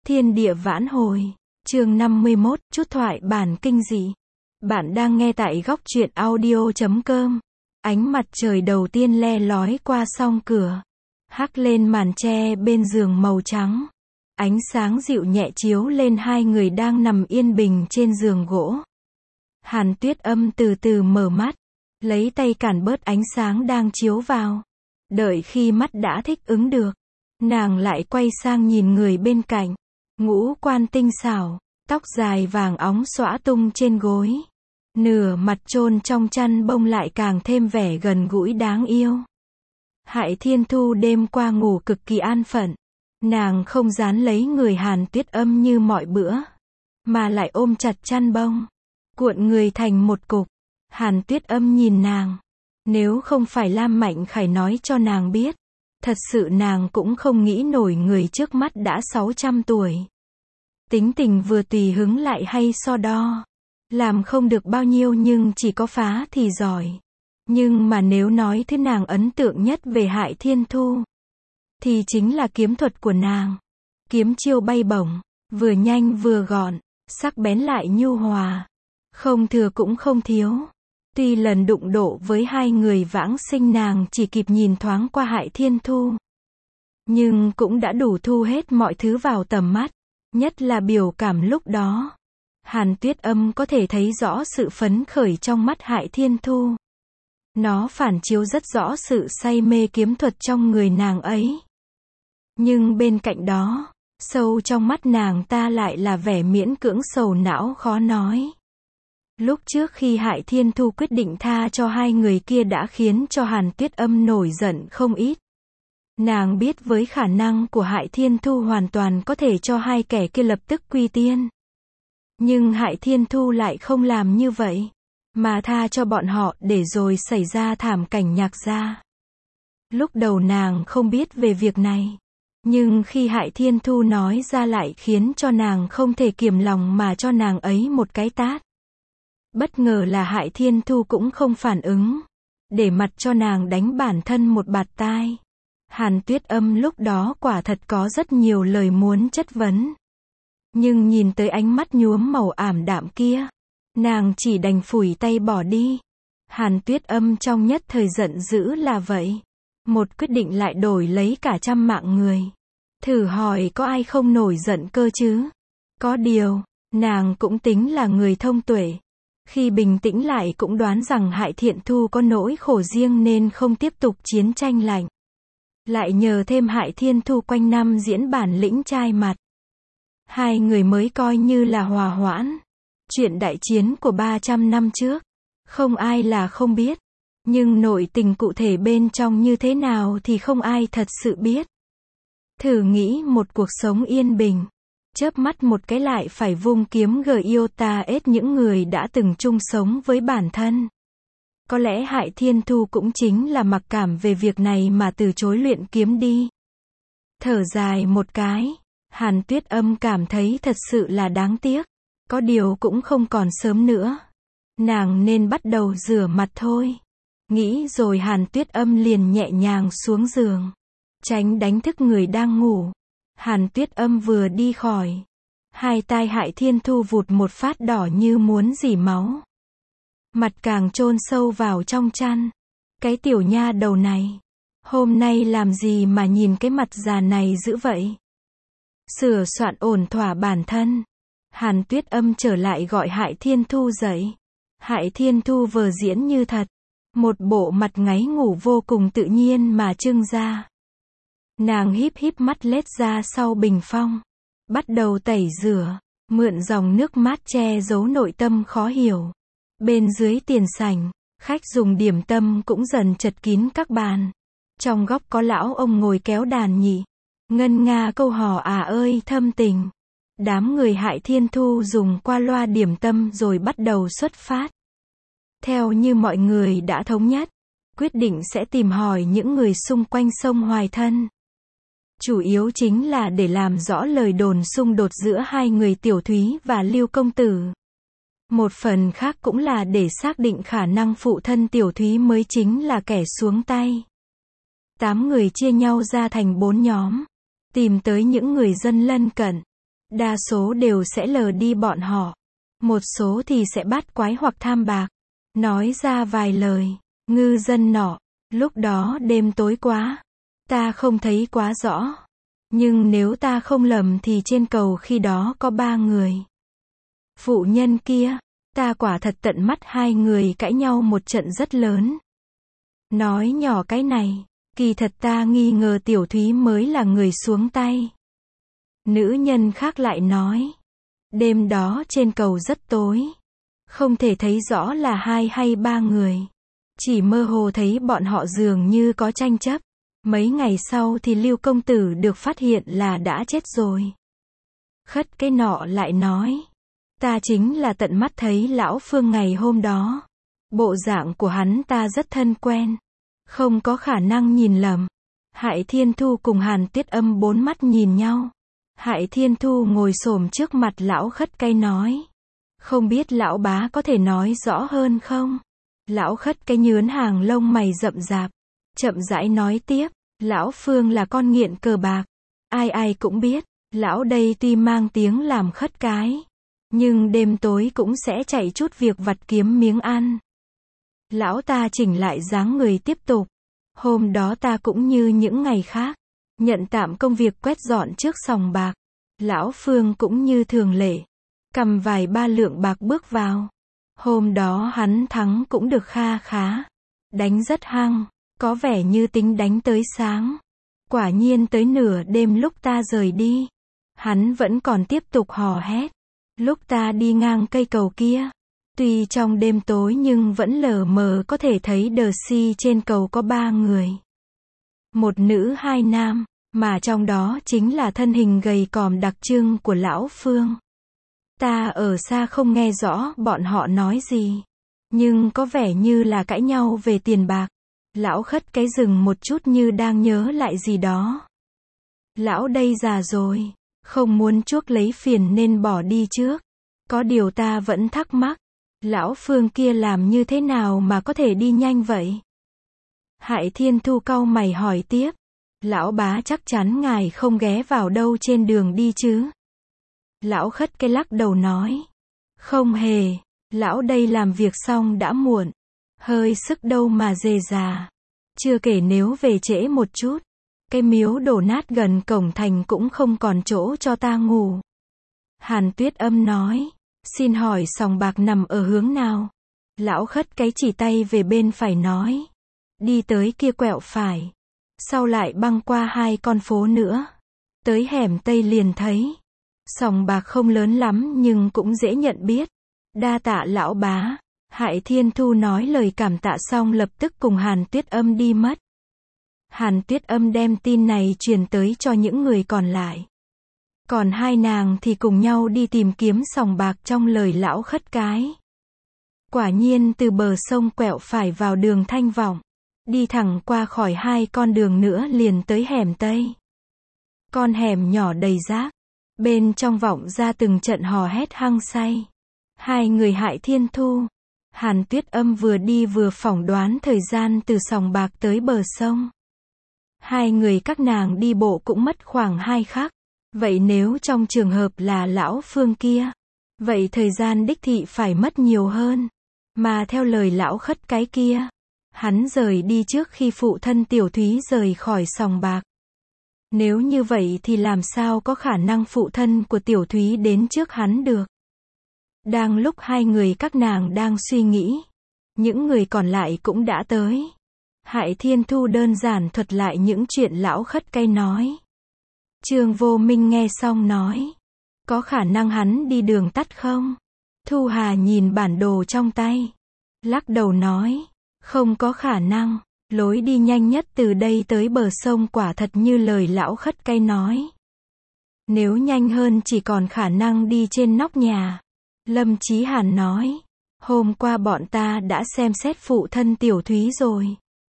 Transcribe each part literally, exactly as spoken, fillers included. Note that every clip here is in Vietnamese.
Thiên địa vãn hồi. Chương năm mươi mốt, chút thoại bản kinh dị. Bạn đang nghe tại góc truyện audio chấm com. Ánh mặt trời đầu tiên le lói qua song cửa, hắt lên màn tre bên giường màu trắng. Ánh sáng dịu nhẹ chiếu lên hai người đang nằm yên bình trên giường gỗ. Hàn Tuyết Âm từ từ mở mắt, lấy tay cản bớt ánh sáng đang chiếu vào. Đợi khi mắt đã thích ứng được, nàng lại quay sang nhìn người bên cạnh. Ngũ quan tinh xảo, tóc dài vàng óng xõa tung trên gối. Nửa mặt chôn trong chăn bông lại càng thêm vẻ gần gũi đáng yêu. Hại Thiên Thu đêm qua ngủ cực kỳ an phận. Nàng không dán lấy người Hàn Tuyết Âm như mọi bữa, mà lại ôm chặt chăn bông, cuộn người thành một cục. Hàn Tuyết Âm nhìn nàng. Nếu không phải Lam Mạnh Khải nói cho nàng biết, thật sự nàng cũng không nghĩ nổi người trước mắt đã sáu trăm tuổi. Tính tình vừa tùy hứng lại hay so đo. Làm không được bao nhiêu nhưng chỉ có phá thì giỏi. Nhưng mà nếu nói thứ nàng ấn tượng nhất về Hại Thiên Thu, thì chính là kiếm thuật của nàng. Kiếm chiêu bay bổng, vừa nhanh vừa gọn, sắc bén lại nhu hòa. Không thừa cũng không thiếu. Tuy lần đụng độ với hai người vãng sinh nàng chỉ kịp nhìn thoáng qua Hại Thiên Thu, nhưng cũng đã đủ thu hết mọi thứ vào tầm mắt. Nhất là biểu cảm lúc đó. Hàn Tuyết Âm có thể thấy rõ sự phấn khởi trong mắt Hại Thiên Thu. Nó phản chiếu rất rõ sự say mê kiếm thuật trong người nàng ấy. Nhưng bên cạnh đó, sâu trong mắt nàng ta lại là vẻ miễn cưỡng sầu não khó nói. Lúc trước khi Hại Thiên Thu quyết định tha cho hai người kia đã khiến cho Hàn Tuyết Âm nổi giận không ít. Nàng biết với khả năng của Hại Thiên Thu hoàn toàn có thể cho hai kẻ kia lập tức quy tiên. Nhưng Hại Thiên Thu lại không làm như vậy, mà tha cho bọn họ để rồi xảy ra thảm cảnh Nhạc gia. Lúc đầu nàng không biết về việc này, nhưng khi Hại Thiên Thu nói ra lại khiến cho nàng không thể kiềm lòng mà cho nàng ấy một cái tát. Bất ngờ là Hại Thiên Thu cũng không phản ứng, để mặt cho nàng đánh bản thân một bạt tai. Hàn Tuyết Âm lúc đó quả thật có rất nhiều lời muốn chất vấn. Nhưng nhìn tới ánh mắt nhuốm màu ảm đạm kia, nàng chỉ đành phủi tay bỏ đi. Hàn Tuyết Âm trong nhất thời giận dữ là vậy. Một quyết định lại đổi lấy cả trăm mạng người. Thử hỏi có ai không nổi giận cơ chứ? Có điều, nàng cũng tính là người thông tuệ. Khi bình tĩnh lại cũng đoán rằng Hại Thiên Thu có nỗi khổ riêng nên không tiếp tục chiến tranh lạnh. Lại nhờ thêm Hại Thiên Thu quanh năm diễn bản lĩnh trai mặt, hai người mới coi như là hòa hoãn. Chuyện đại chiến của ba trăm năm trước, không ai là không biết. Nhưng nội tình cụ thể bên trong như thế nào thì không ai thật sự biết. Thử nghĩ một cuộc sống yên bình, chớp mắt một cái lại phải vung kiếm gờ yêu ta ết những người đã từng chung sống với bản thân. Có lẽ Hại Thiên Thu cũng chính là mặc cảm về việc này mà từ chối luyện kiếm đi. Thở dài một cái, Hàn Tuyết Âm cảm thấy thật sự là đáng tiếc. Có điều cũng không còn sớm nữa. Nàng nên bắt đầu rửa mặt thôi. Nghĩ rồi Hàn Tuyết Âm liền nhẹ nhàng xuống giường, tránh đánh thức người đang ngủ. Hàn Tuyết Âm vừa đi khỏi, hai tai Hại Thiên Thu vụt một phát đỏ như muốn rỉ máu. Mặt càng chôn sâu vào trong chăn. Cái tiểu nha đầu này, hôm nay làm gì mà nhìn cái mặt già này dữ vậy? Sửa soạn ổn thỏa bản thân, Hàn Tuyết Âm trở lại gọi Hại Thiên Thu dậy. Hại Thiên Thu vờ diễn như thật, một bộ mặt ngáy ngủ vô cùng tự nhiên mà trưng ra. Nàng híp híp mắt lết ra sau bình phong, bắt đầu tẩy rửa, mượn dòng nước mát che giấu nội tâm khó hiểu. Bên dưới tiền sảnh, khách dùng điểm tâm cũng dần chật kín các bàn. Trong góc có lão ông ngồi kéo đàn nhị, ngân nga câu hò à ơi thâm tình. Đám người Hại Thiên Thu dùng qua loa điểm tâm rồi bắt đầu xuất phát. Theo như mọi người đã thống nhất, quyết định sẽ tìm hỏi những người xung quanh sông Hoài Thân. Chủ yếu chính là để làm rõ lời đồn xung đột giữa hai người Tiểu Thúy và Lưu Công Tử. Một phần khác cũng là để xác định khả năng phụ thân Tiểu Thúy mới chính là kẻ xuống tay. Tám người chia nhau ra thành bốn nhóm, tìm tới những người dân lân cận. Đa số đều sẽ lờ đi bọn họ. Một số thì sẽ bắt quái hoặc tham bạc. Nói ra vài lời. Ngư dân nọ, lúc đó đêm tối quá. Ta không thấy quá rõ. Nhưng nếu ta không lầm thì trên cầu khi đó có ba người. Phụ nhân kia, ta quả thật tận mắt hai người cãi nhau một trận rất lớn. Nói nhỏ cái này, kỳ thật ta nghi ngờ Tiểu Thúy mới là người xuống tay. Nữ nhân khác lại nói, đêm đó trên cầu rất tối. Không thể thấy rõ là hai hay ba người. Chỉ mơ hồ thấy bọn họ dường như có tranh chấp. Mấy ngày sau thì Lưu công tử được phát hiện là đã chết rồi. Khất cái nọ lại nói, ta chính là tận mắt thấy lão Phương ngày hôm đó. Bộ dạng của hắn ta rất thân quen. Không có khả năng nhìn lầm. Hại Thiên Thu cùng Hàn Tuyết Âm bốn mắt nhìn nhau. Hại Thiên Thu ngồi xổm trước mặt lão Khất cái nói, không biết lão bá có thể nói rõ hơn không? Lão Khất cái nhướn hàng lông mày rậm rạp, chậm rãi nói tiếp, lão Phương là con nghiện cờ bạc. Ai ai cũng biết, lão đây tuy mang tiếng làm khất cái, nhưng đêm tối cũng sẽ chạy chút việc vặt kiếm miếng ăn. Lão ta chỉnh lại dáng người tiếp tục. Hôm đó ta cũng như những ngày khác, nhận tạm công việc quét dọn trước sòng bạc. Lão Phương cũng như thường lệ, cầm vài ba lượng bạc bước vào. Hôm đó hắn thắng cũng được kha khá, đánh rất hăng, có vẻ như tính đánh tới sáng. Quả nhiên tới nửa đêm lúc ta rời đi, hắn vẫn còn tiếp tục hò hét. Lúc ta đi ngang cây cầu kia, tuy trong đêm tối nhưng vẫn lờ mờ có thể thấy đờ si trên cầu có ba người. Một nữ hai nam, mà trong đó chính là thân hình gầy còm đặc trưng của lão Phương. Ta ở xa không nghe rõ bọn họ nói gì, nhưng có vẻ như là cãi nhau về tiền bạc. Lão Khất cái dừng một chút như đang nhớ lại gì đó. Lão đây già rồi, không muốn chuốc lấy phiền nên bỏ đi trước. Có điều ta vẫn thắc mắc, lão Phương kia làm như thế nào mà có thể đi nhanh vậy? Hại Thiên Thu cau mày hỏi tiếp, lão bá chắc chắn ngài không ghé vào đâu trên đường đi chứ? Lão Khất cái lắc đầu nói, không hề, lão đây làm việc xong đã muộn, hơi sức đâu mà dề già. Chưa kể nếu về trễ một chút, cái miếu đổ nát gần cổng thành cũng không còn chỗ cho ta ngủ. Hàn Tuyết Âm nói, xin hỏi sòng bạc nằm ở hướng nào? Lão Khất cái chỉ tay về bên phải nói, đi tới kia quẹo phải, sau lại băng qua hai con phố nữa, tới hẻm tây liền thấy. Sòng bạc không lớn lắm nhưng cũng dễ nhận biết. Đa tạ lão bá. Hại Thiên Thu nói lời cảm tạ xong lập tức cùng Hàn Tuyết Âm đi mất. Hàn Tuyết Âm đem tin này truyền tới cho những người còn lại. Còn hai nàng thì cùng nhau đi tìm kiếm sòng bạc trong lời lão Khất cái. Quả nhiên từ bờ sông quẹo phải vào đường Thanh Vọng, đi thẳng qua khỏi hai con đường nữa liền tới hẻm Tây. Con hẻm nhỏ đầy rác, bên trong vọng ra từng trận hò hét hăng say. Hai người Hại Thiên Thu, Hàn Tuyết Âm vừa đi vừa phỏng đoán thời gian từ sòng bạc tới bờ sông. Hai người các nàng đi bộ cũng mất khoảng hai khắc. Vậy nếu trong trường hợp là lão Phương kia, vậy thời gian đích thị phải mất nhiều hơn. Mà theo lời lão Khất cái kia, hắn rời đi trước khi phụ thân Tiểu Thúy rời khỏi sòng bạc. Nếu như vậy thì làm sao có khả năng phụ thân của Tiểu Thúy đến trước hắn được? Đang lúc hai người các nàng đang suy nghĩ, những người còn lại cũng đã tới. Hại Thiên Thu đơn giản thuật lại những chuyện lão Khất cái nói. Trương Vô Minh nghe xong nói, có khả năng hắn đi đường tắt không? Thu Hà nhìn bản đồ trong tay, lắc đầu nói, không có khả năng, lối đi nhanh nhất từ đây tới bờ sông quả thật như lời lão Khất cái nói. Nếu nhanh hơn chỉ còn khả năng đi trên nóc nhà. Lâm Chí Hàn nói, hôm qua bọn ta đã xem xét phụ thân Tiểu Thúy rồi.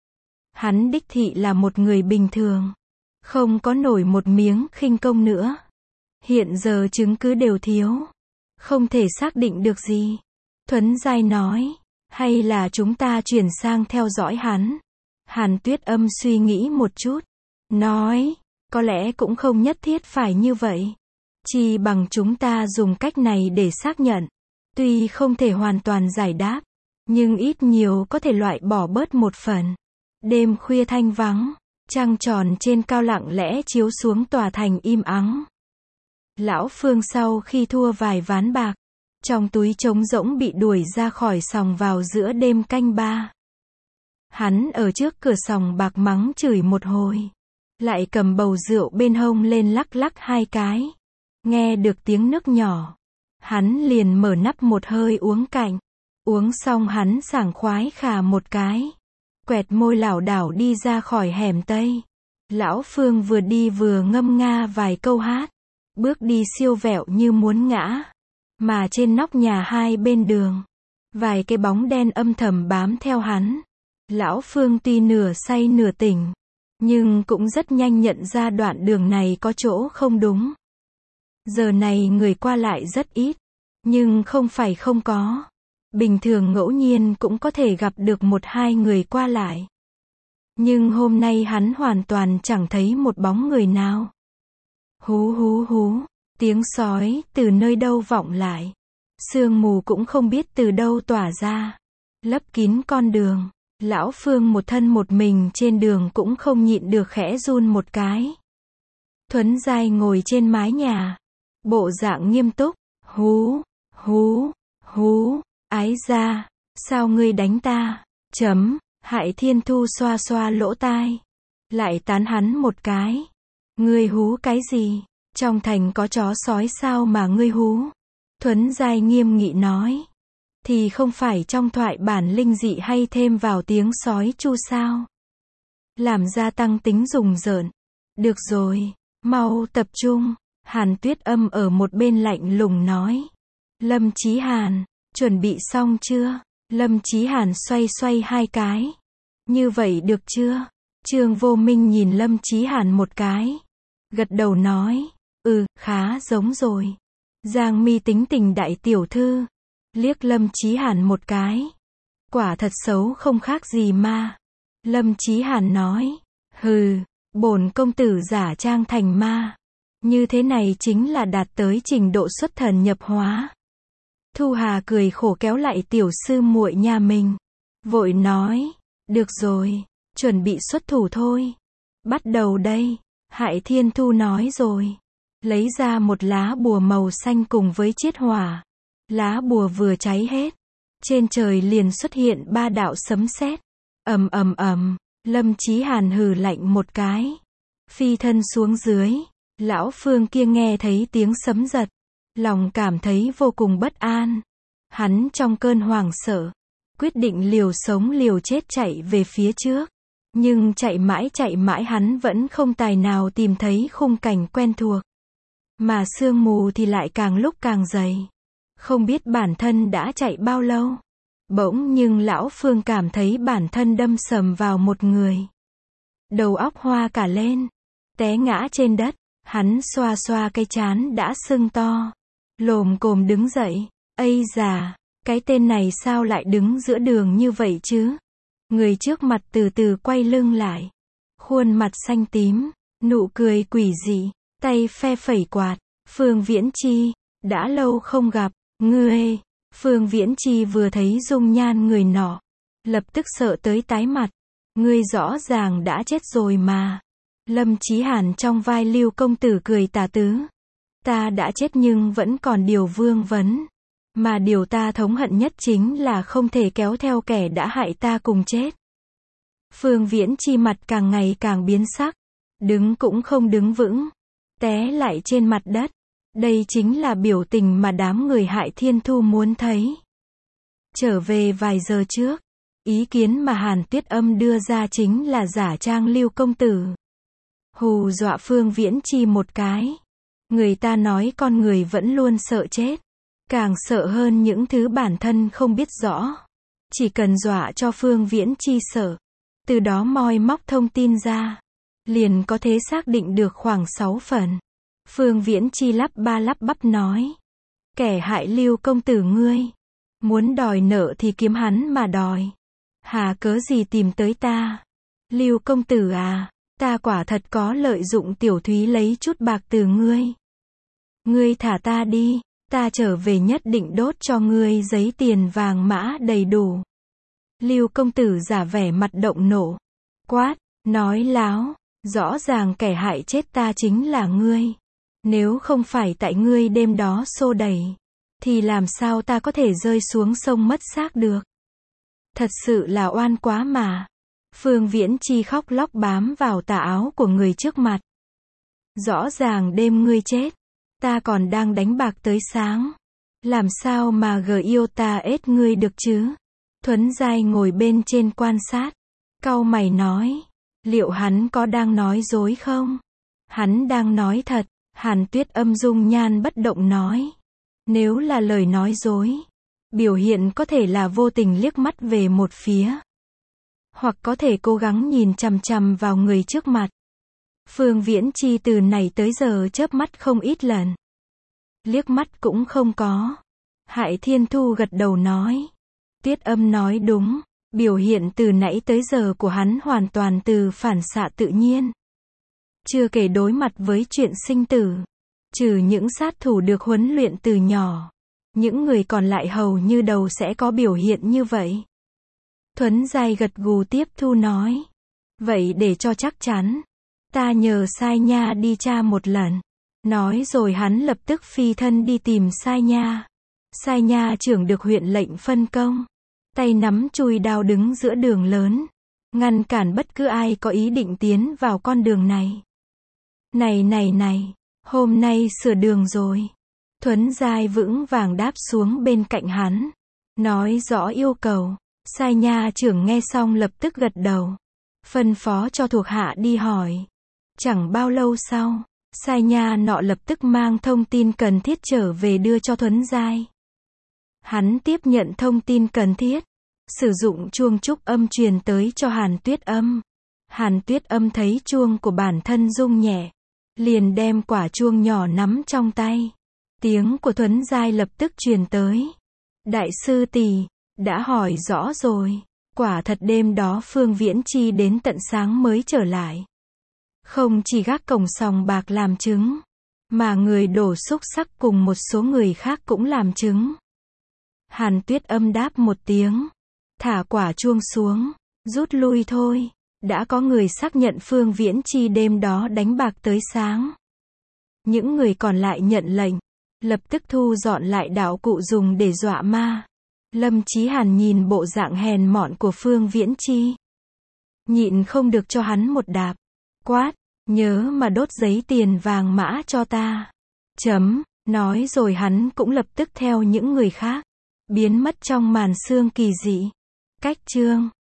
Hắn đích thị là một người bình thường, không có nổi một miếng khinh công nữa. Hiện giờ chứng cứ đều thiếu, không thể xác định được gì. Thuấn Giai nói, hay là chúng ta chuyển sang theo dõi hắn? Hàn Tuyết Âm suy nghĩ một chút, nói, có lẽ cũng không nhất thiết phải như vậy. Chi bằng chúng ta dùng cách này để xác nhận. Tuy không thể hoàn toàn giải đáp, nhưng ít nhiều có thể loại bỏ bớt một phần. Đêm khuya thanh vắng, trăng tròn trên cao lặng lẽ chiếu xuống tòa thành im ắng. Lão Phương sau khi thua vài ván bạc, trong túi trống rỗng bị đuổi ra khỏi sòng vào giữa đêm canh ba. Hắn ở trước cửa sòng bạc mắng chửi một hồi, lại cầm bầu rượu bên hông lên lắc lắc hai cái. Nghe được tiếng nước nhỏ, hắn liền mở nắp một hơi uống cạn. Uống xong hắn sảng khoái khà một cái, quẹt môi lảo đảo đi ra khỏi hẻm Tây. Lão Phương vừa đi vừa ngâm nga vài câu hát, bước đi siêu vẹo như muốn ngã. Mà trên nóc nhà hai bên đường, vài cái bóng đen âm thầm bám theo hắn. Lão Phương tuy nửa say nửa tỉnh, nhưng cũng rất nhanh nhận ra đoạn đường này có chỗ không đúng. Giờ này người qua lại rất ít, nhưng không phải không có. Bình thường ngẫu nhiên cũng có thể gặp được một hai người qua lại. Nhưng hôm nay hắn hoàn toàn chẳng thấy một bóng người nào. Hú hú hú, tiếng sói từ nơi đâu vọng lại. Sương mù cũng không biết từ đâu tỏa ra, lấp kín con đường. Lão Phương một thân một mình trên đường cũng không nhịn được khẽ run một cái. Thuấn Giai ngồi trên mái nhà, bộ dạng nghiêm túc. Hú, hú, hú, ái gia, sao ngươi đánh ta? Chấm, Hại Thiên Thu xoa xoa lỗ tai, lại tán hắn một cái. Ngươi hú cái gì? Trong thành có chó sói sao mà ngươi hú? Thuấn Giai nghiêm nghị nói. Thì không phải trong thoại bản linh dị hay thêm vào tiếng sói chu sao? Làm gia tăng tính rùng rợn. Được rồi, mau tập trung. Hàn Tuyết Âm ở một bên lạnh lùng nói. Lâm Chí Hàn, chuẩn bị xong chưa? Lâm Chí Hàn xoay xoay hai cái. Như vậy được chưa? Trương Vô Minh nhìn Lâm Chí Hàn một cái, gật đầu nói. Ừ, khá giống rồi. Giang Mi tính tình đại tiểu thư, liếc Lâm Chí Hàn một cái. Quả thật xấu không khác gì ma. Lâm Chí Hàn nói. Hừ, bổn công tử giả trang thành ma. Như thế này chính là đạt tới trình độ xuất thần nhập hóa. Thu Hà cười khổ kéo lại tiểu sư muội nhà mình, vội nói. Được rồi, chuẩn bị xuất thủ thôi. Bắt đầu đây. Hại Thiên Thu nói rồi, lấy ra một lá bùa màu xanh cùng với chiết hỏa. Lá bùa vừa cháy hết, trên trời liền xuất hiện ba đạo sấm sét. Ầm ầm ầm, Lâm Chí Hàn hừ lạnh một cái, phi thân xuống dưới. Lão Phương kia nghe thấy tiếng sấm giật, lòng cảm thấy vô cùng bất an. Hắn trong cơn hoảng sợ, quyết định liều sống liều chết chạy về phía trước. Nhưng chạy mãi chạy mãi hắn vẫn không tài nào tìm thấy khung cảnh quen thuộc. Mà sương mù thì lại càng lúc càng dày. Không biết bản thân đã chạy bao lâu. Bỗng nhưng lão Phương cảm thấy bản thân đâm sầm vào một người. Đầu óc hoa cả lên, té ngã trên đất. Hắn xoa xoa cái trán đã sưng to, lồm cồm đứng dậy. Ây già, cái tên này sao lại đứng giữa đường như vậy chứ? Người trước mặt từ từ quay lưng lại, khuôn mặt xanh tím, nụ cười quỷ dị, tay phe phẩy quạt. Phương Viễn Chi, đã lâu không gặp, ngươi. Phương Viễn Chi vừa thấy dung nhan người nọ, lập tức sợ tới tái mặt. Ngươi rõ ràng đã chết rồi mà. Lâm Chí Hàn trong vai Lưu công tử cười tà tứ. Ta đã chết nhưng vẫn còn điều vương vấn. Mà điều ta thống hận nhất chính là không thể kéo theo kẻ đã hại ta cùng chết. Phương Viễn Chi mặt càng ngày càng biến sắc, đứng cũng không đứng vững, té lại trên mặt đất. Đây chính là biểu tình mà đám người Hại Thiên Thu muốn thấy. Trở về vài giờ trước, ý kiến mà Hàn Tuyết Âm đưa ra chính là giả trang Lưu công tử, hù dọa Phương Viễn Chi một cái. Người ta nói con người vẫn luôn sợ chết, càng sợ hơn những thứ bản thân không biết rõ. Chỉ cần dọa cho Phương Viễn Chi sợ, từ đó moi móc thông tin ra, liền có thể xác định được khoảng sáu phần. Phương Viễn Chi lắp ba lắp bắp nói. Kẻ hại Lưu công tử ngươi, muốn đòi nợ thì kiếm hắn mà đòi. Hà cớ gì tìm tới ta? Lưu công tử à, ta quả thật có lợi dụng Tiểu Thúy lấy chút bạc từ ngươi. Ngươi thả ta đi, ta trở về nhất định đốt cho ngươi giấy tiền vàng mã đầy đủ. Lưu công tử giả vẻ mặt động nộ, quát, nói láo, rõ ràng kẻ hại chết ta chính là ngươi. Nếu không phải tại ngươi đêm đó xô đẩy, thì làm sao ta có thể rơi xuống sông mất xác được. Thật sự là oan quá mà. Phương Viễn Chi khóc lóc bám vào tà áo của người trước mặt. Rõ ràng đêm ngươi chết, ta còn đang đánh bạc tới sáng. Làm sao mà gờ yêu ta ết ngươi được chứ? Thuấn Giai ngồi bên trên quan sát. Cau mày nói, liệu hắn có đang nói dối không? Hắn đang nói thật. Hàn Tuyết Âm dung nhan bất động nói. Nếu là lời nói dối, biểu hiện có thể là vô tình liếc mắt về một phía. Hoặc có thể cố gắng nhìn chằm chằm vào người trước mặt. Phương Viễn Chi từ này tới giờ chớp mắt không ít lần. Liếc mắt cũng không có. Hại Thiên Thu gật đầu nói. Tuyết Âm nói đúng, biểu hiện từ nãy tới giờ của hắn hoàn toàn từ phản xạ tự nhiên. Chưa kể đối mặt với chuyện sinh tử. Trừ những sát thủ được huấn luyện từ nhỏ, những người còn lại hầu như đầu sẽ có biểu hiện như vậy. Thuấn Giai gật gù tiếp thu nói. Vậy để cho chắc chắn, ta nhờ Sai Nha đi tra một lần. Nói rồi hắn lập tức phi thân đi tìm Sai Nha. Sai Nha trưởng được huyện lệnh phân công. Tay nắm chùi đao đứng giữa đường lớn. Ngăn cản bất cứ ai có ý định tiến vào con đường này. Này này này, hôm nay sửa đường rồi. Thuấn Giai vững vàng đáp xuống bên cạnh hắn. Nói rõ yêu cầu. Sai Nha trưởng nghe xong lập tức gật đầu. Phân phó cho thuộc hạ đi hỏi. Chẳng bao lâu sau, Sai Nha nọ lập tức mang thông tin cần thiết trở về đưa cho Thuấn Giai. Hắn tiếp nhận thông tin cần thiết. Sử dụng chuông trúc âm truyền tới cho Hàn Tuyết Âm. Hàn Tuyết Âm thấy chuông của bản thân rung nhẹ. Liền đem quả chuông nhỏ nắm trong tay. Tiếng của Thuấn Giai lập tức truyền tới. Đại sư tỷ, đã hỏi rõ rồi. Quả thật đêm đó Phương Viễn Chi đến tận sáng mới trở lại. Không chỉ gác cổng sòng bạc làm chứng, mà người đổ xúc sắc cùng một số người khác cũng làm chứng. Hàn Tuyết Âm đáp một tiếng. Thả quả chuông xuống. Rút lui thôi. Đã có người xác nhận Phương Viễn Chi đêm đó đánh bạc tới sáng. Những người còn lại nhận lệnh. Lập tức thu dọn lại đạo cụ dùng để dọa ma. Lâm Chí Hàn nhìn bộ dạng hèn mọn của Phương Viễn Chi. Nhịn không được cho hắn một đạp. Quát, nhớ mà đốt giấy tiền vàng mã cho ta. Chấm, nói rồi hắn cũng lập tức theo những người khác. Biến mất trong màn sương kỳ dị. Cách chương